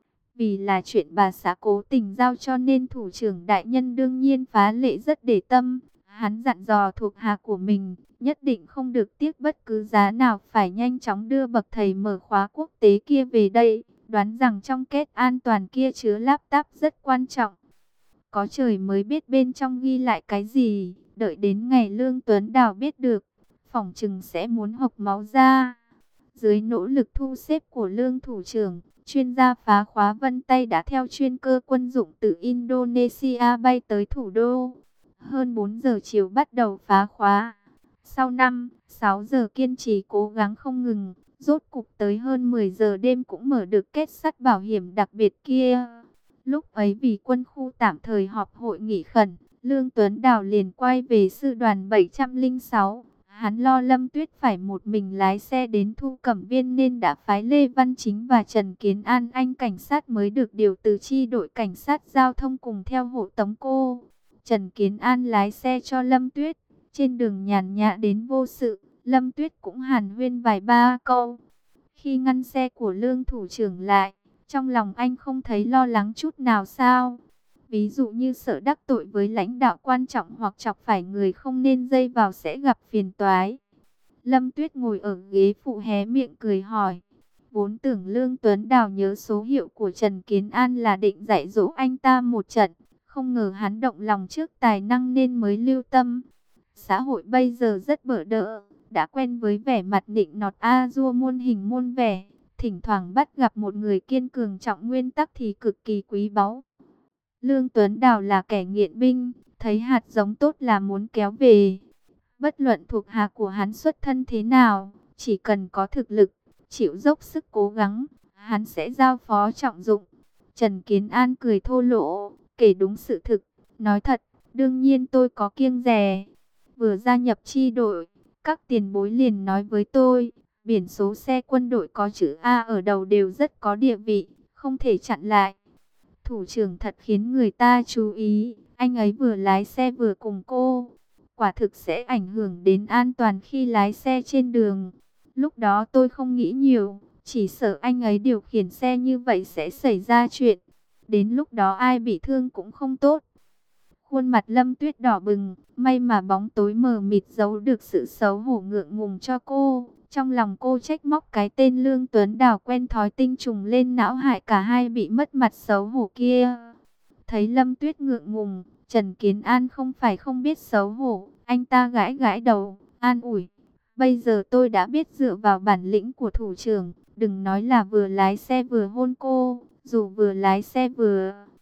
Speaker 1: Vì là chuyện bà xã cố tình giao cho nên thủ trưởng đại nhân đương nhiên phá lệ rất để tâm. Hắn dặn dò thuộc hạ của mình, nhất định không được tiếc bất cứ giá nào phải nhanh chóng đưa bậc thầy mở khóa quốc tế kia về đây. Đoán rằng trong kết an toàn kia chứa laptop rất quan trọng. Có trời mới biết bên trong ghi lại cái gì, đợi đến ngày Lương Tuấn Đào biết được, phỏng chừng sẽ muốn hộc máu ra. Dưới nỗ lực thu xếp của Lương thủ trưởng, chuyên gia phá khóa vân tay đã theo chuyên cơ quân dụng từ Indonesia bay tới thủ đô. Hơn bốn giờ chiều bắt đầu phá khóa. Sau năm, sáu giờ kiên trì cố gắng không ngừng, rốt cục tới hơn mười giờ đêm cũng mở được kết sắt bảo hiểm đặc biệt kia. Lúc ấy vì quân khu tạm thời họp hội nghị khẩn, Lương Tuấn Đào liền quay về sư đoàn bảy trăm lẻ sáu. Hắn lo Lâm Tuyết phải một mình lái xe đến Thu Cẩm Viên nên đã phái Lê Văn Chính và Trần Kiến An, anh cảnh sát mới được điều từ chi đội cảnh sát giao thông cùng theo hộ tống cô. Trần Kiến An lái xe cho Lâm Tuyết, trên đường nhàn nhã đến vô sự, Lâm Tuyết cũng hàn huyên vài ba câu. Khi ngăn xe của Lương thủ trưởng lại, trong lòng anh không thấy lo lắng chút nào sao? Ví dụ như sợ đắc tội với lãnh đạo quan trọng hoặc chọc phải người không nên dây vào sẽ gặp phiền toái. Lâm Tuyết ngồi ở ghế phụ hé miệng cười hỏi. Vốn tưởng Lương Tuấn Đào nhớ số hiệu của Trần Kiến An là định dạy dỗ anh ta một trận. Không ngờ hắn động lòng trước tài năng nên mới lưu tâm. Xã hội bây giờ rất bở đỡ, đã quen với vẻ mặt nịnh nọt a dua muôn hình muôn vẻ. Thỉnh thoảng bắt gặp một người kiên cường trọng nguyên tắc thì cực kỳ quý báu. Lương Tuấn Đào là kẻ nghiện binh, thấy hạt giống tốt là muốn kéo về. Bất luận thuộc hạ của hắn xuất thân thế nào, chỉ cần có thực lực, chịu dốc sức cố gắng, hắn sẽ giao phó trọng dụng. Trần Kiến An cười thô lỗ, kể đúng sự thực, nói thật, đương nhiên tôi có kiêng dè. Vừa gia nhập chi đội, các tiền bối liền nói với tôi, biển số xe quân đội có chữ A ở đầu đều rất có địa vị, không thể chặn lại. Thủ trưởng thật khiến người ta chú ý, anh ấy vừa lái xe vừa cùng cô. Quả thực sẽ ảnh hưởng đến an toàn khi lái xe trên đường. Lúc đó tôi không nghĩ nhiều, chỉ sợ anh ấy điều khiển xe như vậy sẽ xảy ra chuyện. Đến lúc đó ai bị thương cũng không tốt. Khuôn mặt Lâm Tuyết đỏ bừng, may mà bóng tối mờ mịt giấu được sự xấu hổ ngượng ngùng cho cô. Trong lòng cô trách móc cái tên Lương Tuấn Đào quen thói tinh trùng lên não hại cả hai bị mất mặt xấu hổ kia. Thấy Lâm Tuyết ngượng ngùng, Trần Kiến An không phải không biết xấu hổ, anh ta gãi gãi đầu, an ủi. Bây giờ tôi đã biết dựa vào bản lĩnh của thủ trưởng, đừng nói là vừa lái xe vừa hôn cô, dù vừa lái xe vừa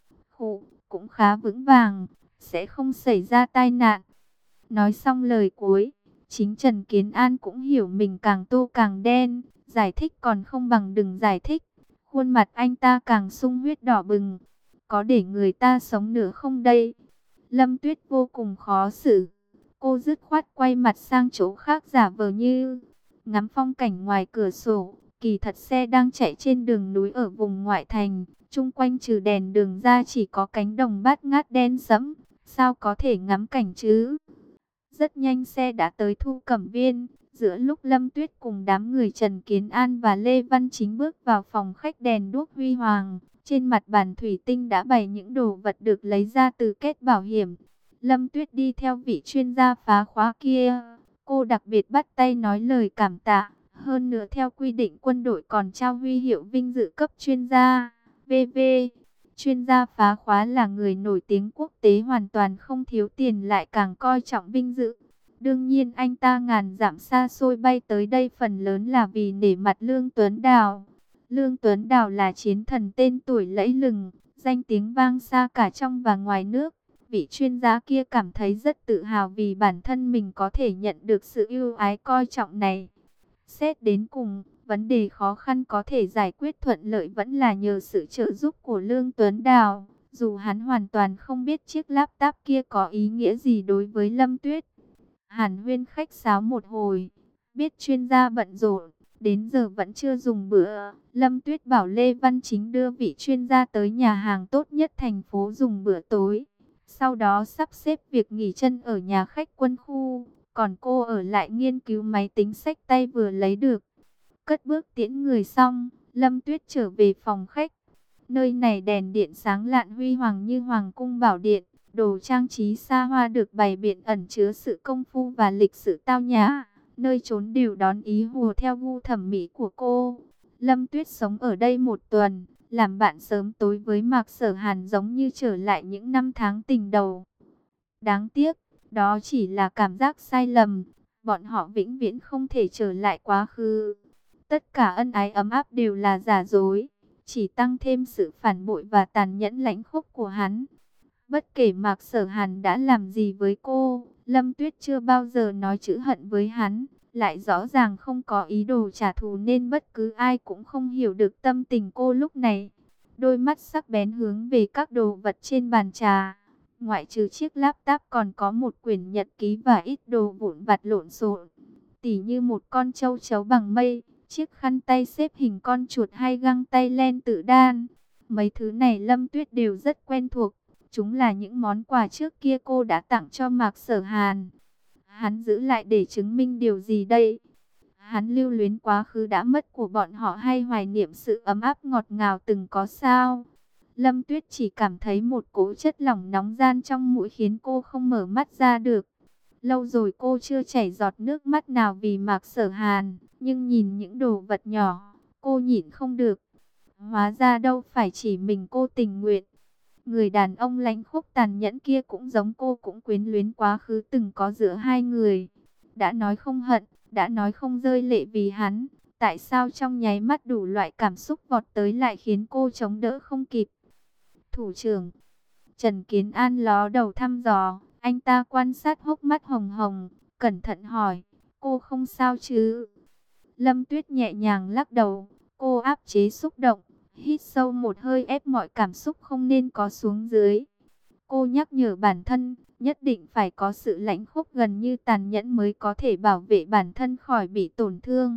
Speaker 1: cụ, cũng khá vững vàng, sẽ không xảy ra tai nạn. Nói xong lời cuối, chính Trần Kiến An cũng hiểu mình càng tô càng đen, giải thích còn không bằng đừng giải thích. Khuôn mặt anh ta càng sung huyết đỏ bừng, có để người ta sống nữa không đây? Lâm Tuyết vô cùng khó xử, cô dứt khoát quay mặt sang chỗ khác giả vờ như ngắm phong cảnh ngoài cửa sổ. Kỳ thật xe đang chạy trên đường núi ở vùng ngoại thành, chung quanh trừ đèn đường ra chỉ có cánh đồng bát ngát đen sẫm, sao có thể ngắm cảnh chứ? Rất nhanh xe đã tới Thu Cẩm Viên, giữa lúc Lâm Tuyết cùng đám người Trần Kiến An và Lê Văn Chính bước vào phòng khách đèn đuốc huy hoàng, trên mặt bàn thủy tinh đã bày những đồ vật được lấy ra từ kết bảo hiểm. Lâm Tuyết đi theo vị chuyên gia phá khóa kia, cô đặc biệt bắt tay nói lời cảm tạ. Hơn nữa theo quy định quân đội còn trao huy hiệu vinh dự cấp chuyên gia, vê vê. Chuyên gia phá khóa là người nổi tiếng quốc tế, hoàn toàn không thiếu tiền lại càng coi trọng vinh dự. Đương nhiên anh ta ngàn dặm xa xôi bay tới đây phần lớn là vì nể mặt Lương Tuấn Đào. Lương Tuấn Đào là chiến thần tên tuổi lẫy lừng, danh tiếng vang xa cả trong và ngoài nước. Vị chuyên gia kia cảm thấy rất tự hào vì bản thân mình có thể nhận được sự ưu ái coi trọng này. Xét đến cùng, vấn đề khó khăn có thể giải quyết thuận lợi vẫn là nhờ sự trợ giúp của Lương Tuấn Đào. Dù hắn hoàn toàn không biết chiếc laptop kia có ý nghĩa gì đối với Lâm Tuyết. Hàn huyên khách sáo một hồi, biết chuyên gia bận rộn, đến giờ vẫn chưa dùng bữa. Lâm Tuyết bảo Lê Văn Chính đưa vị chuyên gia tới nhà hàng tốt nhất thành phố dùng bữa tối. Sau đó sắp xếp việc nghỉ chân ở nhà khách Quân Khu. Còn cô ở lại nghiên cứu máy tính xách tay vừa lấy được. Cất bước tiễn người xong, Lâm Tuyết trở về phòng khách. Nơi này đèn điện sáng lạn huy hoàng như hoàng cung bảo điện. Đồ trang trí xa hoa được bày biện ẩn chứa sự công phu và lịch sự tao nhã. Nơi trốn đều đón ý hùa theo gu thẩm mỹ của cô. Lâm Tuyết sống ở đây một tuần, làm bạn sớm tối với Mạc Sở Hàn giống như trở lại những năm tháng tình đầu. Đáng tiếc, đó chỉ là cảm giác sai lầm, bọn họ vĩnh viễn không thể trở lại quá khứ. Tất cả ân ái ấm áp đều là giả dối, chỉ tăng thêm sự phản bội và tàn nhẫn lãnh khốc của hắn. Bất kể Mạc Sở Hàn đã làm gì với cô, Lâm Tuyết chưa bao giờ nói chữ hận với hắn, lại rõ ràng không có ý đồ trả thù nên bất cứ ai cũng không hiểu được tâm tình cô lúc này. Đôi mắt sắc bén hướng về các đồ vật trên bàn trà. Ngoại trừ chiếc laptop còn có một quyển nhật ký và ít đồ vụn vặt lộn xộn, tỉ như một con châu chấu bằng mây, chiếc khăn tay xếp hình con chuột hay găng tay len tự đan. Mấy thứ này Lâm Tuyết đều rất quen thuộc, chúng là những món quà trước kia cô đã tặng cho Mạc Sở Hàn. Hắn giữ lại để chứng minh điều gì đây? Hắn lưu luyến quá khứ đã mất của bọn họ hay hoài niệm sự ấm áp ngọt ngào từng có sao? Lâm Tuyết chỉ cảm thấy một cỗ chất lỏng nóng gian trong mũi khiến cô không mở mắt ra được. Lâu rồi cô chưa chảy giọt nước mắt nào vì Mạc Sở Hàn, nhưng nhìn những đồ vật nhỏ, cô nhịn không được. Hóa ra đâu phải chỉ mình cô tình nguyện. Người đàn ông lãnh khốc tàn nhẫn kia cũng giống cô, cũng quyến luyến quá khứ từng có giữa hai người. Đã nói không hận, đã nói không rơi lệ vì hắn, tại sao trong nháy mắt đủ loại cảm xúc vọt tới lại khiến cô chống đỡ không kịp? Thủ trưởng Trần Kiến An ló đầu thăm dò, anh ta quan sát hốc mắt hồng hồng, cẩn thận hỏi, cô không sao chứ? Lâm Tuyết nhẹ nhàng lắc đầu, cô áp chế xúc động, hít sâu một hơi ép mọi cảm xúc không nên có xuống dưới. Cô nhắc nhở bản thân, nhất định phải có sự lãnh khốc gần như tàn nhẫn mới có thể bảo vệ bản thân khỏi bị tổn thương.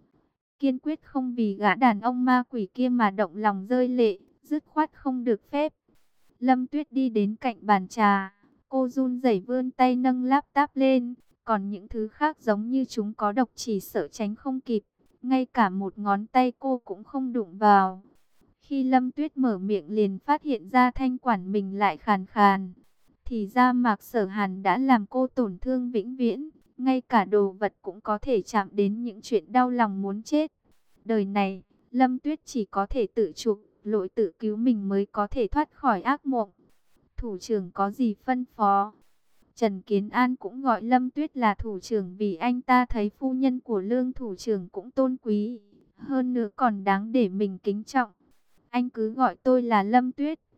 Speaker 1: Kiên quyết không vì gã đàn ông ma quỷ kia mà động lòng rơi lệ, dứt khoát không được phép. Lâm Tuyết đi đến cạnh bàn trà, cô run rẩy vươn tay nâng laptop lên, còn những thứ khác giống như chúng có độc chỉ sợ tránh không kịp, ngay cả một ngón tay cô cũng không đụng vào. Khi Lâm Tuyết mở miệng liền phát hiện ra thanh quản mình lại khàn khàn. Thì ra Mạc Sở Hàn đã làm cô tổn thương vĩnh viễn, ngay cả đồ vật cũng có thể chạm đến những chuyện đau lòng muốn chết. Đời này, Lâm Tuyết chỉ có thể tự chuộc lỗi, tự cứu mình mới có thể thoát khỏi ác mộng. Thủ trưởng có gì phân phó? Trần Kiến An cũng gọi Lâm Tuyết là thủ trưởng vì anh ta thấy phu nhân của Lương thủ trưởng cũng tôn quý, hơn nữa còn đáng để mình kính trọng. Anh cứ gọi tôi là Lâm Tuyết.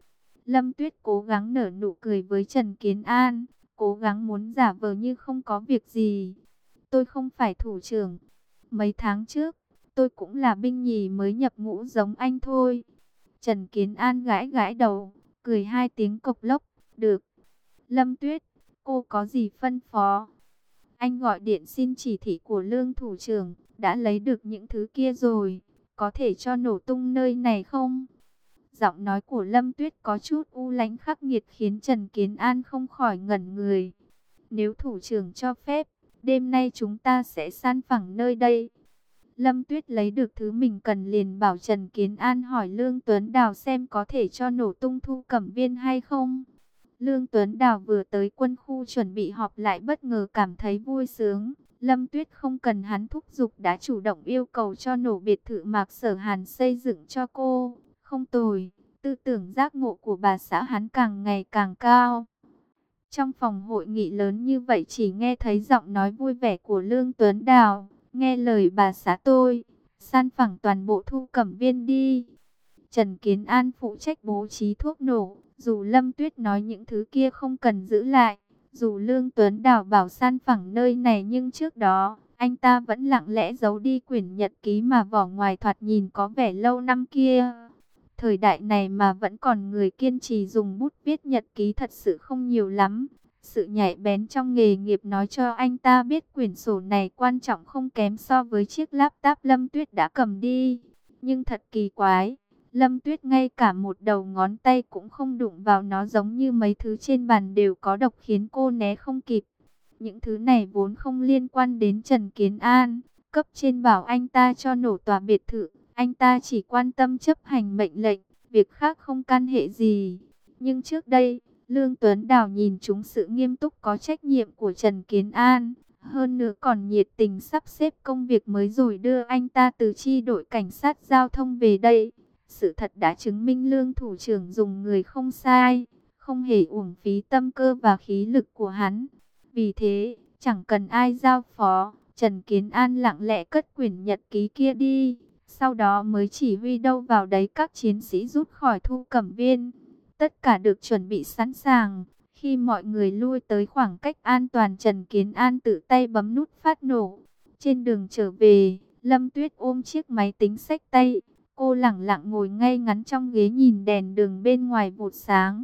Speaker 1: Lâm Tuyết cố gắng nở nụ cười với Trần Kiến An, cố gắng muốn giả vờ như không có việc gì. Tôi không phải thủ trưởng. Mấy tháng trước, tôi cũng là binh nhì mới nhập ngũ giống anh thôi. Trần Kiến An gãi gãi đầu, cười hai tiếng cộc lốc. Được. Lâm Tuyết, cô có gì phân phó? Anh gọi điện xin chỉ thị của Lương thủ trưởng, đã lấy được những thứ kia rồi. Có thể cho nổ tung nơi này không? Giọng nói của Lâm Tuyết có chút u lãnh khắc nghiệt khiến Trần Kiến An không khỏi ngẩn người. Nếu thủ trưởng cho phép, đêm nay chúng ta sẽ san phẳng nơi đây. Lâm Tuyết lấy được thứ mình cần liền bảo Trần Kiến An hỏi Lương Tuấn Đào xem có thể cho nổ tung Thu Cẩm Viên hay không. Lương Tuấn Đào vừa tới quân khu chuẩn bị họp lại bất ngờ cảm thấy vui sướng. Lâm Tuyết không cần hắn thúc giục đã chủ động yêu cầu cho nổ biệt thự Mạc Sở Hàn xây dựng cho cô. Không tồi, tư tưởng giác ngộ của bà xã hắn càng ngày càng cao. Trong phòng hội nghị lớn như vậy chỉ nghe thấy giọng nói vui vẻ của Lương Tuấn Đào. Nghe lời bà xã tôi, san phẳng toàn bộ Thu Cẩm Viên đi. Trần Kiến An phụ trách bố trí thuốc nổ. Dù Lâm Tuyết nói những thứ kia không cần giữ lại, dù Lương Tuấn Đào bảo san phẳng nơi này, nhưng trước đó, anh ta vẫn lặng lẽ giấu đi quyển nhật ký mà vỏ ngoài thoạt nhìn có vẻ lâu năm kia. Thời đại này mà vẫn còn người kiên trì dùng bút viết nhật ký thật sự không nhiều lắm. Sự nhạy bén trong nghề nghiệp nói cho anh ta biết quyển sổ này quan trọng không kém so với chiếc laptop Lâm Tuyết đã cầm đi. Nhưng thật kỳ quái, Lâm Tuyết ngay cả một đầu ngón tay cũng không đụng vào nó, giống như mấy thứ trên bàn đều có độc khiến cô né không kịp. Những thứ này vốn không liên quan đến Trần Kiến An, cấp trên bảo anh ta cho nổ tòa biệt thự, anh ta chỉ quan tâm chấp hành mệnh lệnh, việc khác không can hệ gì. Nhưng trước đây, Lương Tuấn Đào nhìn trúng sự nghiêm túc có trách nhiệm của Trần Kiến An, hơn nữa còn nhiệt tình sắp xếp công việc mới rồi đưa anh ta từ chi đội cảnh sát giao thông về đây. Sự thật đã chứng minh Lương thủ trưởng dùng người không sai, không hề uổng phí tâm cơ và khí lực của hắn. Vì thế, chẳng cần ai giao phó, Trần Kiến An lặng lẽ cất quyển nhật ký kia đi, sau đó mới chỉ huy đâu vào đấy các chiến sĩ rút khỏi Thu Cẩm Viên. Tất cả được chuẩn bị sẵn sàng. Khi mọi người lui tới khoảng cách an toàn, Trần Kiến An tự tay bấm nút phát nổ. Trên đường trở về, Lâm Tuyết ôm chiếc máy tính xách tay. Cô lẳng lặng ngồi ngay ngắn trong ghế nhìn đèn đường bên ngoài vụt sáng.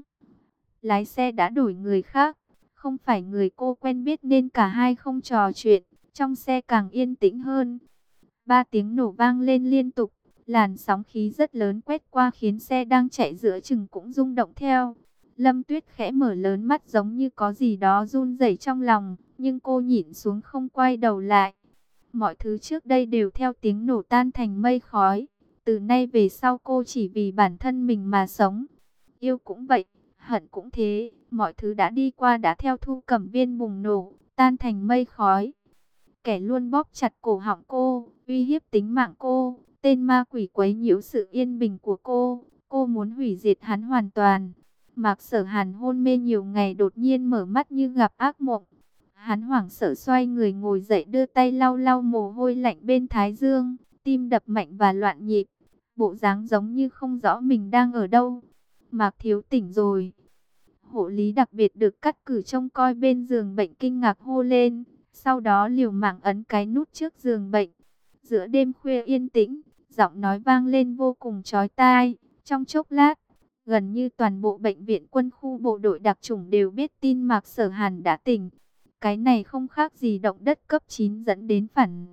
Speaker 1: Lái xe đã đổi người khác, không phải người cô quen biết nên cả hai không trò chuyện. Trong xe càng yên tĩnh hơn. Ba tiếng nổ vang lên liên tục. Làn sóng khí rất lớn quét qua khiến xe đang chạy giữa chừng cũng rung động theo. Lâm Tuyết khẽ mở lớn mắt giống như có gì đó run rẩy trong lòng. Nhưng cô nhịn xuống không quay đầu lại. Mọi thứ trước đây đều theo tiếng nổ tan thành mây khói. Từ nay về sau cô chỉ vì bản thân mình mà sống. Yêu cũng vậy, hận cũng thế. Mọi thứ đã đi qua đã theo Thu Cẩm Viên bùng nổ, tan thành mây khói. Kẻ luôn bóp chặt cổ họng cô, uy hiếp tính mạng cô. Tên ma quỷ quấy nhiễu sự yên bình của cô. Cô muốn hủy diệt hắn hoàn toàn. Mạc Sở Hàn hôn mê nhiều ngày đột nhiên mở mắt như gặp ác mộng. Hắn hoảng sợ xoay người ngồi dậy, đưa tay lau lau mồ hôi lạnh bên thái dương. Tim đập mạnh và loạn nhịp. Bộ dáng giống như không rõ mình đang ở đâu. Mạc Thiếu tỉnh rồi. Hộ lý đặc biệt được cắt cử trông coi bên giường bệnh kinh ngạc hô lên. Sau đó liều mạng ấn cái nút trước giường bệnh. Giữa đêm khuya yên tĩnh, giọng nói vang lên vô cùng chói tai. Trong chốc lát, gần như toàn bộ bệnh viện quân khu bộ đội đặc chủng đều biết tin Mạc Sở Hàn đã tỉnh. Cái này không khác gì động đất cấp chín dẫn đến phản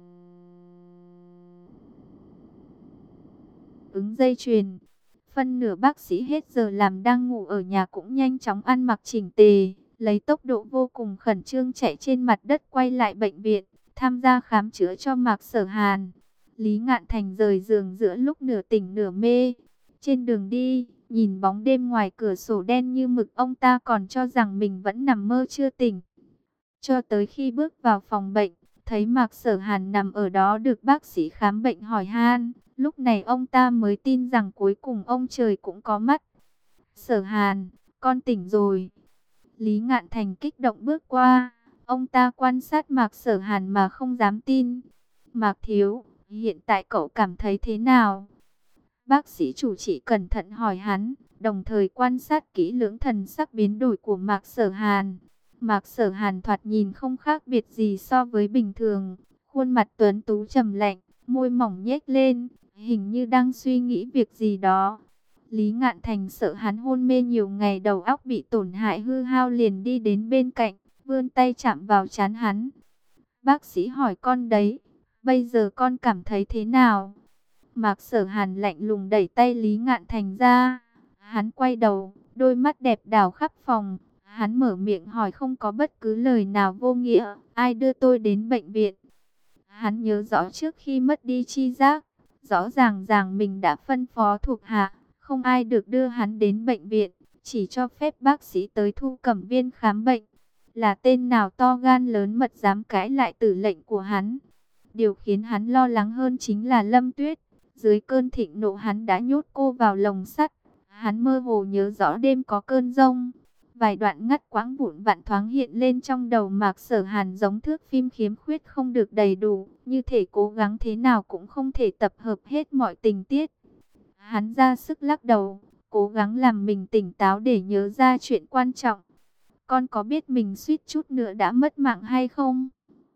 Speaker 1: ứng dây chuyền. Phân nửa bác sĩ hết giờ làm đang ngủ ở nhà cũng nhanh chóng ăn mặc chỉnh tề, lấy tốc độ vô cùng khẩn trương chạy trên mặt đất quay lại bệnh viện, tham gia khám chữa cho Mạc Sở Hàn. Lý Ngạn Thành rời giường giữa lúc nửa tỉnh nửa mê. Trên đường đi, nhìn bóng đêm ngoài cửa sổ đen như mực, ông ta còn cho rằng mình vẫn nằm mơ chưa tỉnh. Cho tới khi bước vào phòng bệnh, thấy Mạc Sở Hàn nằm ở đó được bác sĩ khám bệnh hỏi han. Lúc này ông ta mới tin rằng cuối cùng ông trời cũng có mắt. Sở Hàn, con tỉnh rồi. Lý Ngạn Thành kích động bước qua. Ông ta quan sát Mạc Sở Hàn mà không dám tin. Mạc Thiếu, hiện tại cậu cảm thấy thế nào? Bác sĩ chủ trị cẩn thận hỏi hắn. đồng thời quan sát kỹ lưỡng thần sắc biến đổi của Mạc Sở Hàn. Mạc Sở Hàn thoạt nhìn không khác biệt gì so với bình thường, khuôn mặt tuấn tú trầm lạnh, môi mỏng nhếch lên, hình như đang suy nghĩ việc gì đó. Lý Ngạn Thành sợ hắn hôn mê nhiều ngày đầu óc bị tổn hại hư hao liền đi đến bên cạnh, vươn tay chạm vào trán hắn. Bác sĩ hỏi con đấy, bây giờ con cảm thấy thế nào? Mạc Sở Hàn lạnh lùng đẩy tay Lý Ngạn Thành ra. Hắn quay đầu, đôi mắt đẹp đảo khắp phòng. Hắn mở miệng hỏi không có bất cứ lời nào vô nghĩa. Ai đưa tôi đến bệnh viện? Hắn nhớ rõ trước khi mất đi chi giác, rõ ràng ràng mình đã phân phó thuộc hạ, không ai được đưa hắn đến bệnh viện, chỉ cho phép bác sĩ tới Thu Cẩm Viên khám bệnh. Là tên nào to gan lớn mật dám cãi lại tử lệnh của hắn? Điều khiến hắn lo lắng hơn chính là Lâm Tuyết. Dưới cơn thịnh nộ hắn đã nhốt cô vào lồng sắt. Hắn mơ hồ nhớ rõ đêm có cơn giông. Vài đoạn ngắt quãng vụn vặn thoáng hiện lên trong đầu Mạc Sở Hàn giống thước phim khiếm khuyết không được đầy đủ. Như thể cố gắng thế nào cũng không thể tập hợp hết mọi tình tiết. Hắn ra sức lắc đầu, cố gắng làm mình tỉnh táo để nhớ ra chuyện quan trọng. Con có biết mình suýt chút nữa đã mất mạng hay không?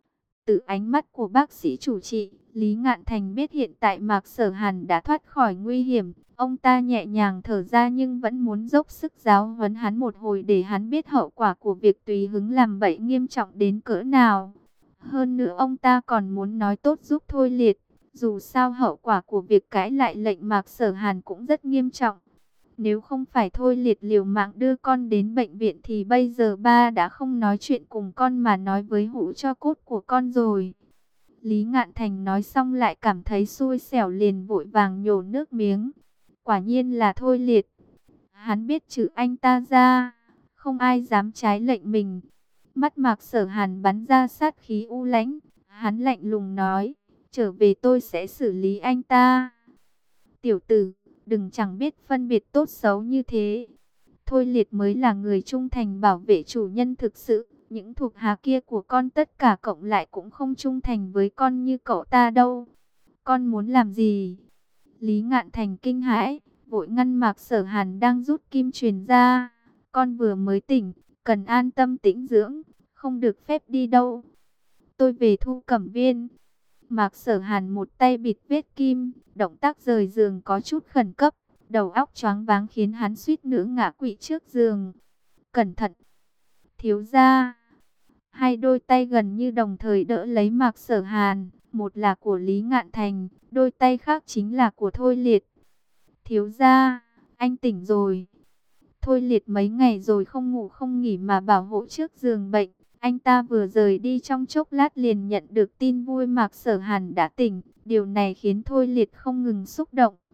Speaker 1: Từ ánh mắt của bác sĩ chủ trị, Lý Ngạn Thành biết hiện tại Mạc Sở Hàn đã thoát khỏi nguy hiểm. Ông ta nhẹ nhàng thở ra nhưng vẫn muốn dốc sức giáo huấn hắn một hồi để hắn biết hậu quả của việc tùy hứng làm bậy nghiêm trọng đến cỡ nào. Hơn nữa ông ta còn muốn nói tốt giúp Thôi Liệt. Dù sao hậu quả của việc cãi lại lệnh Mạc Sở Hàn cũng rất nghiêm trọng. Nếu không phải Thôi Liệt liều mạng đưa con đến bệnh viện thì bây giờ ba đã không nói chuyện cùng con mà nói với hũ cho cốt của con rồi. Lý Ngạn Thành nói xong lại cảm thấy xui xẻo liền vội vàng nhổ nước miếng. Quả nhiên là Thôi Liệt. Hắn biết trừ anh ta ra, không ai dám trái lệnh mình. Mắt Mạc Sở Hàn bắn ra sát khí u lãnh. Hắn lạnh lùng nói, trở về tôi sẽ xử lý anh ta. Tiểu tử, đừng chẳng biết phân biệt tốt xấu như thế. Thôi Liệt mới là người trung thành bảo vệ chủ nhân thực sự. Những thuộc hạ kia của con tất cả cộng lại cũng không trung thành với con như cậu ta đâu. Con muốn làm gì? Lý Ngạn Thành kinh hãi, vội ngăn Mạc Sở Hàn đang rút kim truyền ra. Con vừa mới tỉnh, cần an tâm tĩnh dưỡng, không được phép đi đâu. Tôi về Thu Cẩm Viên. Mạc Sở Hàn một tay bịt vết kim, động tác rời giường có chút khẩn cấp, đầu óc choáng váng khiến hắn suýt nữa ngã quỵ trước giường. Cẩn thận! Thiếu gia! Hai đôi tay gần như đồng thời đỡ lấy Mạc Sở Hàn, một là của Lý Ngạn Thành, đôi tay khác chính là của Thôi Liệt. Thiếu gia, anh tỉnh rồi. Thôi Liệt mấy ngày rồi không ngủ không nghỉ mà bảo hộ trước giường bệnh. Anh ta vừa rời đi trong chốc lát liền nhận được tin vui Mạc Sở Hàn đã tỉnh. Điều này khiến Thôi Liệt không ngừng xúc động.